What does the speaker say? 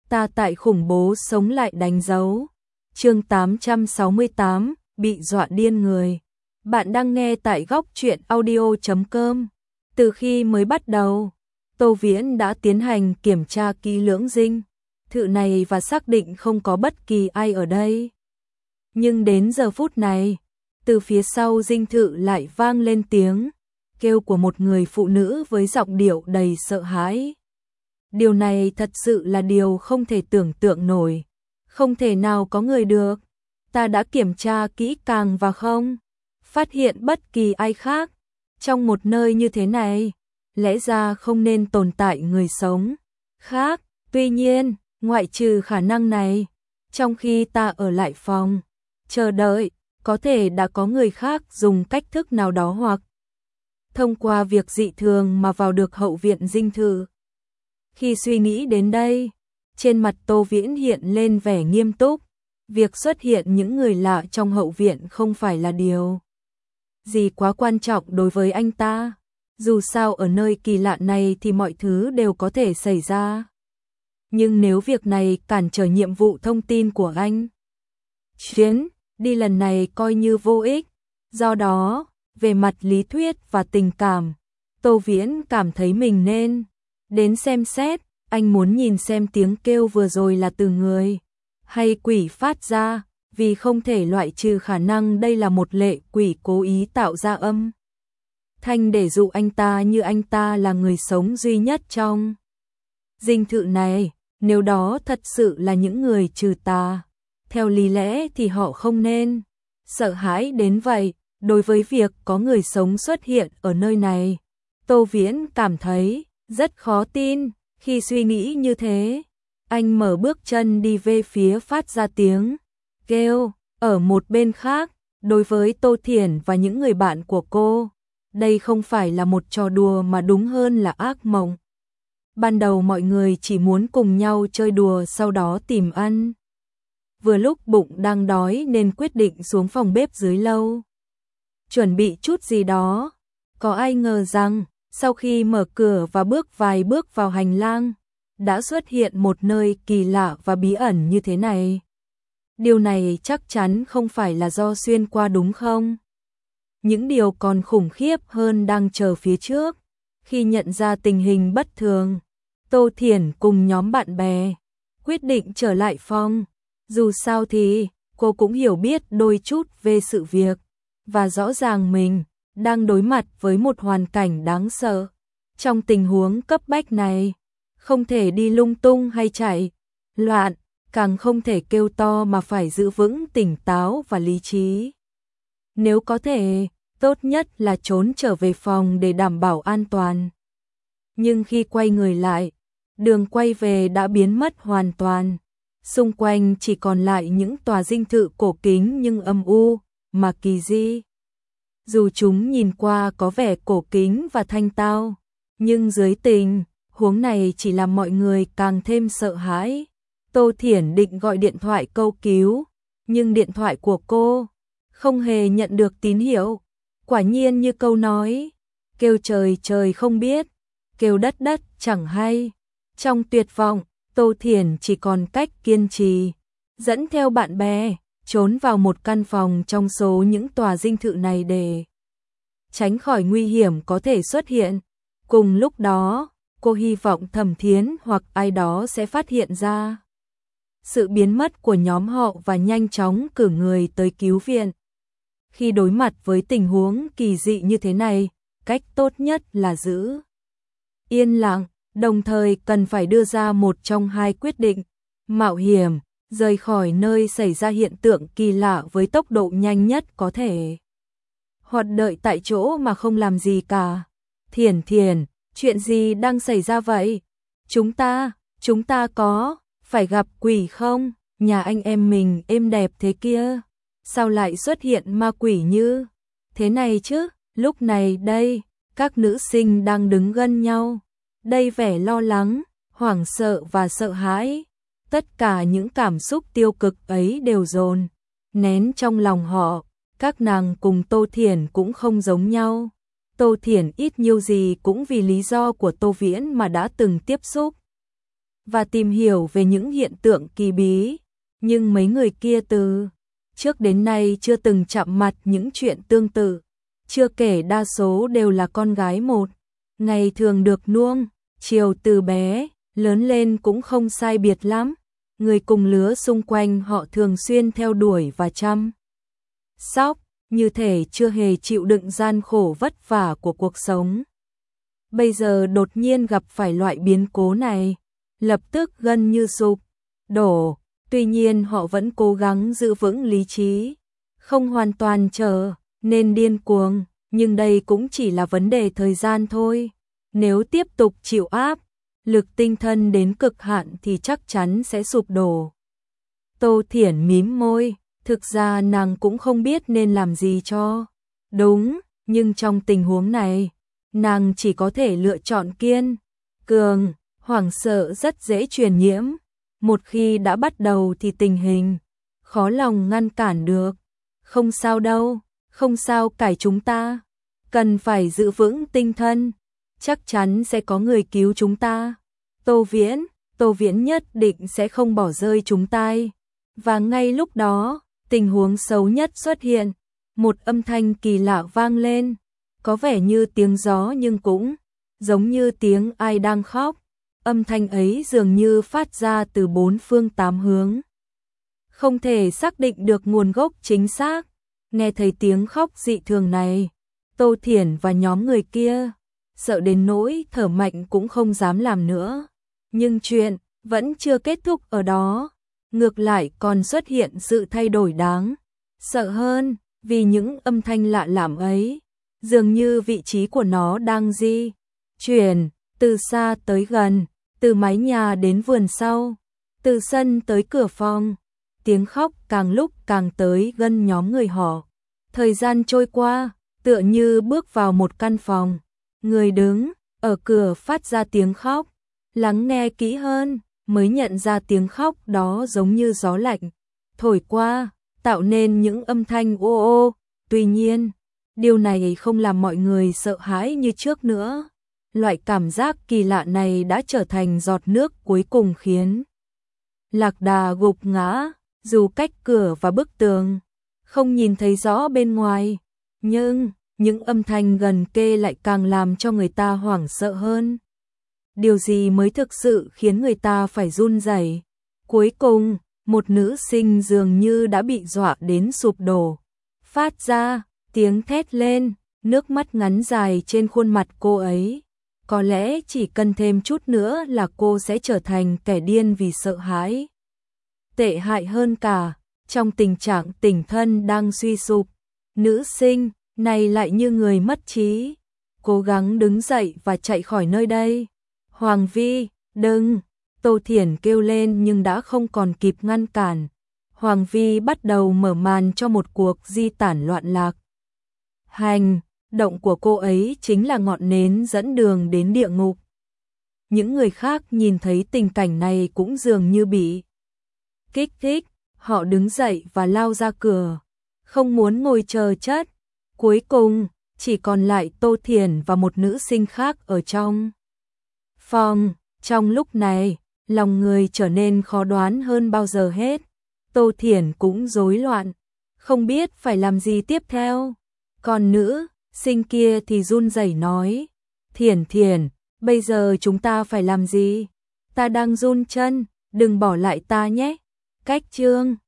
Ta tại khủng bố sống lại đánh dấu. Chương 868, bị dọa điên người. Bạn đang nghe tại góc truyện audio.com. Từ khi mới bắt đầu, Tô Viễn đã tiến hành kiểm tra kỹ lưỡng dinh thự này và xác định không có bất kỳ ai ở đây. Nhưng đến giờ phút này, từ phía sau dinh thự lại vang lên tiếng kêu của một người phụ nữ với giọng điệu đầy sợ hãi. Điều này thật sự là điều không thể tưởng tượng nổi. Không thể nào có người được. Ta đã kiểm tra kỹ càng và không phát hiện bất kỳ ai khác. Trong một nơi như thế này, lẽ ra không nên tồn tại người sống khác. Tuy nhiên, ngoại trừ khả năng này, trong khi ta ở lại phòng chờ đợi, có thể đã có người khác dùng cách thức nào đó hoặc thông qua việc dị thường mà vào được hậu viện dinh thự. Khi suy nghĩ đến đây, trên mặt Tô Viễn hiện lên vẻ nghiêm túc. Việc xuất hiện những người lạ trong hậu viện không phải là điều gì quá quan trọng đối với anh ta. Dù sao ở nơi kỳ lạ này thì mọi thứ đều có thể xảy ra. Nhưng nếu việc này cản trở nhiệm vụ thông tin của anh, chuyến đi lần này coi như vô ích. Do đó, về mặt lý thuyết và tình cảm, Tô Viễn cảm thấy mình nên đến xem xét. Anh muốn nhìn xem tiếng kêu vừa rồi là từ người hay quỷ phát ra, vì không thể loại trừ khả năng đây là một lệ quỷ cố ý tạo ra âm thanh để dụ anh ta, như anh ta là người sống duy nhất trong dinh thự này. Nếu đó thật sự là những người trừ tà, theo lý lẽ thì họ không nên sợ hãi đến vậy. Đối với việc có người sống xuất hiện ở nơi này, Tô Viễn cảm thấy rất khó tin. Khi suy nghĩ như thế, anh mở bước chân đi về phía phát ra tiếng kêu. Ở một bên khác, đối với Tô Thiển và những người bạn của cô, đây không phải là một trò đùa mà đúng hơn là ác mộng. Ban đầu mọi người chỉ muốn cùng nhau chơi đùa, sau đó tìm ăn. Vừa lúc bụng đang đói nên quyết định xuống phòng bếp dưới lầu chuẩn bị chút gì đó. Có ai ngờ rằng sau khi mở cửa và bước vài bước vào hành lang, đã xuất hiện một nơi kỳ lạ và bí ẩn như thế này. Điều này chắc chắn không phải là do xuyên qua đúng không? Những điều còn khủng khiếp hơn đang chờ phía trước. Khi nhận ra tình hình bất thường, Tô Thiển cùng nhóm bạn bè quyết định trở lại phòng. Dù sao thì cô cũng hiểu biết đôi chút về sự việc, và rõ ràng mình đang đối mặt với một hoàn cảnh đáng sợ. Trong tình huống cấp bách này, không thể đi lung tung hay chạy loạn, càng không thể kêu to mà phải giữ vững tỉnh táo và lý trí. Nếu có thể, tốt nhất là trốn trở về phòng để đảm bảo an toàn. Nhưng khi quay người lại, đường quay về đã biến mất hoàn toàn. Xung quanh chỉ còn lại những tòa dinh thự cổ kính nhưng âm u mà kỳ dị. Dù chúng nhìn qua có vẻ cổ kính và thanh tao, nhưng dưới tình huống này chỉ làm mọi người càng thêm sợ hãi. Tô Thiển định gọi điện thoại cầu cứu, nhưng điện thoại của cô không hề nhận được tín hiệu. Quả nhiên như câu nói, kêu trời trời không biết, kêu đất đất chẳng hay. Trong tuyệt vọng, Tô Thiển chỉ còn cách kiên trì, dẫn theo bạn bè, trốn vào một căn phòng trong số những tòa dinh thự này để tránh khỏi nguy hiểm có thể xuất hiện. Cùng lúc đó, cô hy vọng Thẩm Thiến hoặc ai đó sẽ phát hiện ra sự biến mất của nhóm họ và nhanh chóng cử người tới cứu viện. Khi đối mặt với tình huống kỳ dị như thế này, cách tốt nhất là giữ yên lặng, đồng thời cần phải đưa ra một trong hai quyết định: mạo hiểm, rời khỏi nơi xảy ra hiện tượng kỳ lạ với tốc độ nhanh nhất có thể, hoặc đợi tại chỗ mà không làm gì cả. Thiển Thiển, chuyện gì đang xảy ra vậy? Chúng ta có phải gặp quỷ không? Nhà anh em mình êm đẹp thế kia, sao lại xuất hiện ma quỷ như thế này chứ? Lúc này đây, các nữ sinh đang đứng gần nhau, đầy vẻ lo lắng, hoảng sợ và sợ hãi. Tất cả những cảm xúc tiêu cực ấy đều dồn nén trong lòng họ. Các nàng cùng Tô Thiển cũng không giống nhau. Tô Thiển ít nhiều gì cũng vì lý do của Tô Viễn mà đã từng tiếp xúc và tìm hiểu về những hiện tượng kỳ bí, nhưng mấy người kia từ trước đến nay chưa từng chạm mặt những chuyện tương tự, chưa kể đa số đều là con gái một, ngày thường được nuông chiều từ bé, lớn lên cũng không sai biệt lắm. Người cùng lứa xung quanh họ thường xuyên theo đuổi và chăm sóc, như thể chưa hề chịu đựng gian khổ vất vả của cuộc sống. Bây giờ đột nhiên gặp phải loại biến cố này, lập tức gần như sụp đổ. Tuy nhiên họ vẫn cố gắng giữ vững lý trí, không hoàn toàn trở nên điên cuồng, nhưng đây cũng chỉ là vấn đề thời gian thôi. Nếu tiếp tục chịu áp lực tinh thần đến cực hạn thì chắc chắn sẽ sụp đổ. Tô Thiển mím môi, thực ra nàng cũng không biết nên làm gì cho đúng, nhưng trong tình huống này, nàng chỉ có thể lựa chọn kiên cường. Hoảng sợ rất dễ truyền nhiễm, một khi đã bắt đầu thì tình hình khó lòng ngăn cản được. Không sao đâu, không sao, cải chúng ta cần phải giữ vững tinh thần, chắc chắn sẽ có người cứu chúng ta. Tô Viễn nhất định sẽ không bỏ rơi chúng ta. Và ngay lúc đó, tình huống xấu nhất xuất hiện, một âm thanh kỳ lạ vang lên, có vẻ như tiếng gió nhưng cũng giống như tiếng ai đang khóc. Âm thanh ấy dường như phát ra từ bốn phương tám hướng, không thể xác định được nguồn gốc chính xác. Nghe thấy tiếng khóc dị thường này, Tô Thiển và nhóm người kia sợ đến nỗi thở mạnh cũng không dám làm nữa. Nhưng chuyện vẫn chưa kết thúc ở đó, ngược lại còn xuất hiện sự thay đổi đáng sợ hơn, vì những âm thanh lạ lẫm ấy, dường như vị trí của nó đang di chuyển từ xa tới gần, từ mái nhà đến vườn sau, từ sân tới cửa phòng. Tiếng khóc càng lúc càng tới gần nhóm người họ. Thời gian trôi qua, tựa như bước vào một căn phòng. Người đứng ở cửa phát ra tiếng khóc, lắng nghe kỹ hơn, mới nhận ra tiếng khóc đó giống như gió lạnh thổi qua, tạo nên những âm thanh ô ô. Tuy nhiên, điều này không làm mọi người sợ hãi như trước nữa. Loại cảm giác kỳ lạ này đã trở thành giọt nước cuối cùng khiến Lạc Đà gục ngã, dù cách cửa và bức tường không nhìn thấy rõ bên ngoài, nhưng những âm thanh gần kề lại càng làm cho người ta hoảng sợ hơn. Điều gì mới thực sự khiến người ta phải run rẩy? Cuối cùng, một nữ sinh dường như đã bị dọa đến sụp đổ, phát ra tiếng thét lên, nước mắt ngắn dài trên khuôn mặt cô ấy. Có lẽ chỉ cần thêm chút nữa là cô sẽ trở thành kẻ điên vì sợ hãi. Tệ hại hơn cả, trong tình trạng tinh thần đang suy sụp, nữ sinh này lại như người mất trí, cố gắng đứng dậy và chạy khỏi nơi đây. Hoàng Vi, đừng! Tô Thiển kêu lên nhưng đã không còn kịp ngăn cản. Hoàng Vi bắt đầu mở màn cho một cuộc di tản loạn lạc. Hành động của cô ấy chính là ngọn nến dẫn đường đến địa ngục. Những người khác nhìn thấy tình cảnh này cũng dường như bị kích thích, họ đứng dậy và lao ra cửa, không muốn ngồi chờ chết. Cuối cùng, chỉ còn lại Tô Thiển và một nữ sinh khác ở trong phòng. Trong lúc này, lòng người trở nên khó đoán hơn bao giờ hết. Tô Thiển cũng rối loạn, không biết phải làm gì tiếp theo. Còn nữ sinh kia thì run rẩy nói, Thiển Thiển, bây giờ chúng ta phải làm gì? Ta đang run chân, đừng bỏ lại ta nhé. Cách chương